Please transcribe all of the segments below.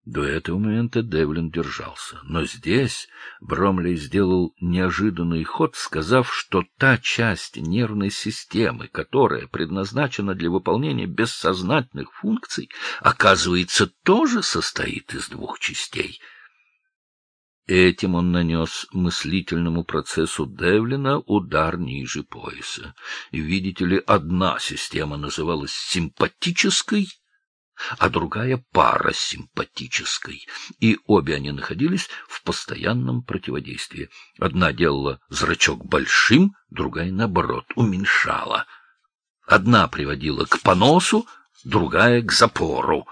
До этого момента Девлин держался, но здесь Бромлей сделал неожиданный ход, сказав, что та часть нервной системы, которая предназначена для выполнения бессознательных функций, оказывается, тоже состоит из двух частей. Этим он нанес мыслительному процессу Девлина удар ниже пояса. И, видите ли, одна система называлась симпатической, а другая парасимпатической, и обе они находились в постоянном противодействии. Одна делала зрачок большим, другая, наоборот, уменьшала. Одна приводила к поносу, другая — к запору.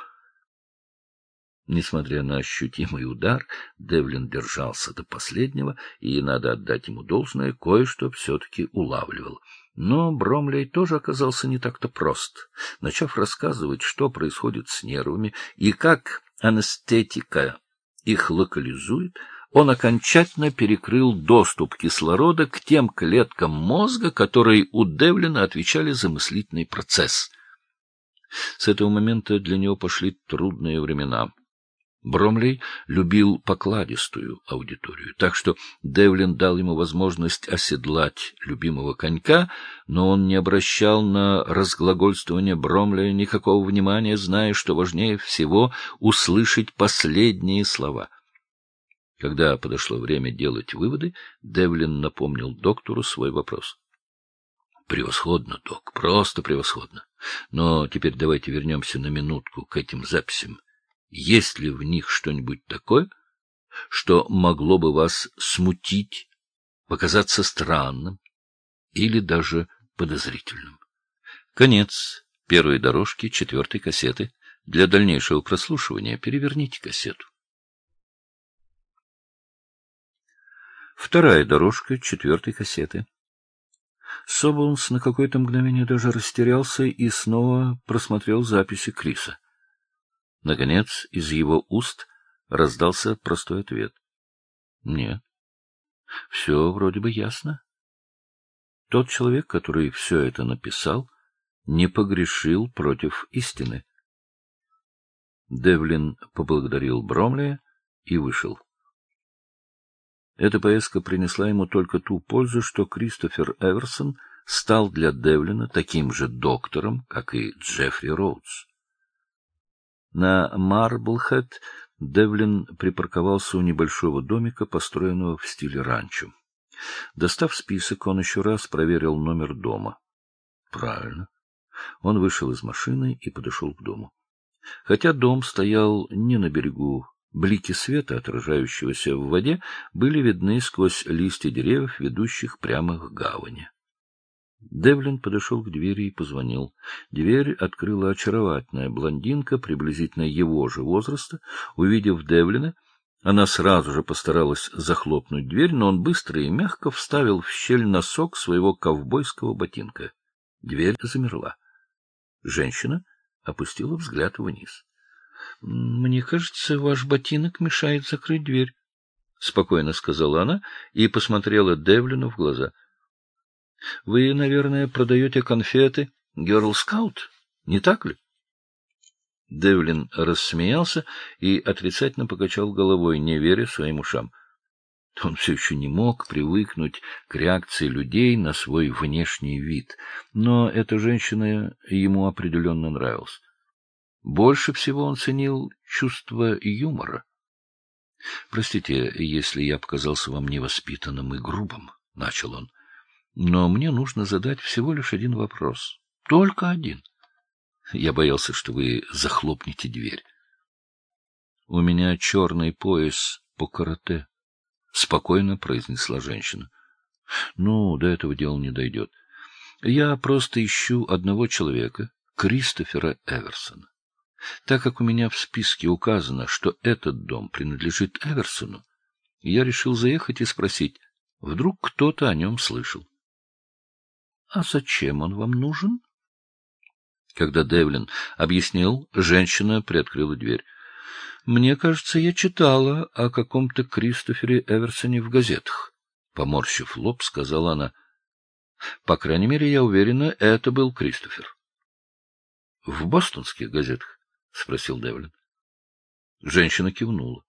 Несмотря на ощутимый удар, Девлин держался до последнего, и, надо отдать ему должное, кое-что все-таки улавливал. Но Бромлей тоже оказался не так-то прост. Начав рассказывать, что происходит с нервами и как анестетика их локализует, он окончательно перекрыл доступ кислорода к тем клеткам мозга, которые у Девлина отвечали за мыслительный процесс. С этого момента для него пошли трудные времена. Бромлей любил покладистую аудиторию, так что Девлин дал ему возможность оседлать любимого конька, но он не обращал на разглагольствование Бромлея никакого внимания, зная, что важнее всего услышать последние слова. Когда подошло время делать выводы, Девлин напомнил доктору свой вопрос. — Превосходно, док, просто превосходно. Но теперь давайте вернемся на минутку к этим записям. Есть ли в них что-нибудь такое, что могло бы вас смутить, показаться странным или даже подозрительным? Конец первой дорожки 4-й кассеты. Для дальнейшего прослушивания переверните кассету. Вторая дорожка 4-й кассеты. Соболнс на какое-то мгновение даже растерялся и снова просмотрел записи Криса. Наконец, из его уст раздался простой ответ. — Нет. Все вроде бы ясно. Тот человек, который все это написал, не погрешил против истины. Девлин поблагодарил Бромлея и вышел. Эта поездка принесла ему только ту пользу, что Кристофер Эверсон стал для Девлина таким же доктором, как и Джеффри Роудс. На Марблхэт Девлин припарковался у небольшого домика, построенного в стиле ранчо. Достав список, он еще раз проверил номер дома. Правильно. Он вышел из машины и подошел к дому. Хотя дом стоял не на берегу, блики света, отражающегося в воде, были видны сквозь листья деревьев, ведущих прямо к гавани. Девлин подошел к двери и позвонил. Дверь открыла очаровательная блондинка, приблизительно его же возраста. Увидев Девлина, она сразу же постаралась захлопнуть дверь, но он быстро и мягко вставил в щель носок своего ковбойского ботинка. Дверь замерла. Женщина опустила взгляд вниз. — Мне кажется, ваш ботинок мешает закрыть дверь, — спокойно сказала она и посмотрела Девлину в глаза. — Вы, наверное, продаете конфеты Girl Scout, не так ли? Девлин рассмеялся и отрицательно покачал головой, не веря своим ушам. Он все еще не мог привыкнуть к реакции людей на свой внешний вид, но эта женщина ему определенно нравилась. Больше всего он ценил чувство юмора. — Простите, если я показался вам невоспитанным и грубым, — начал он. Но мне нужно задать всего лишь один вопрос. Только один. Я боялся, что вы захлопнете дверь. — У меня черный пояс по карате, — спокойно произнесла женщина. — Ну, до этого дела не дойдет. Я просто ищу одного человека, Кристофера Эверсона. Так как у меня в списке указано, что этот дом принадлежит Эверсону, я решил заехать и спросить, вдруг кто-то о нем слышал. — А зачем он вам нужен? Когда Девлин объяснил, женщина приоткрыла дверь. — Мне кажется, я читала о каком-то Кристофере Эверсоне в газетах. Поморщив лоб, сказала она. — По крайней мере, я уверена, это был Кристофер. — В бостонских газетах? — спросил Девлин. Женщина кивнула.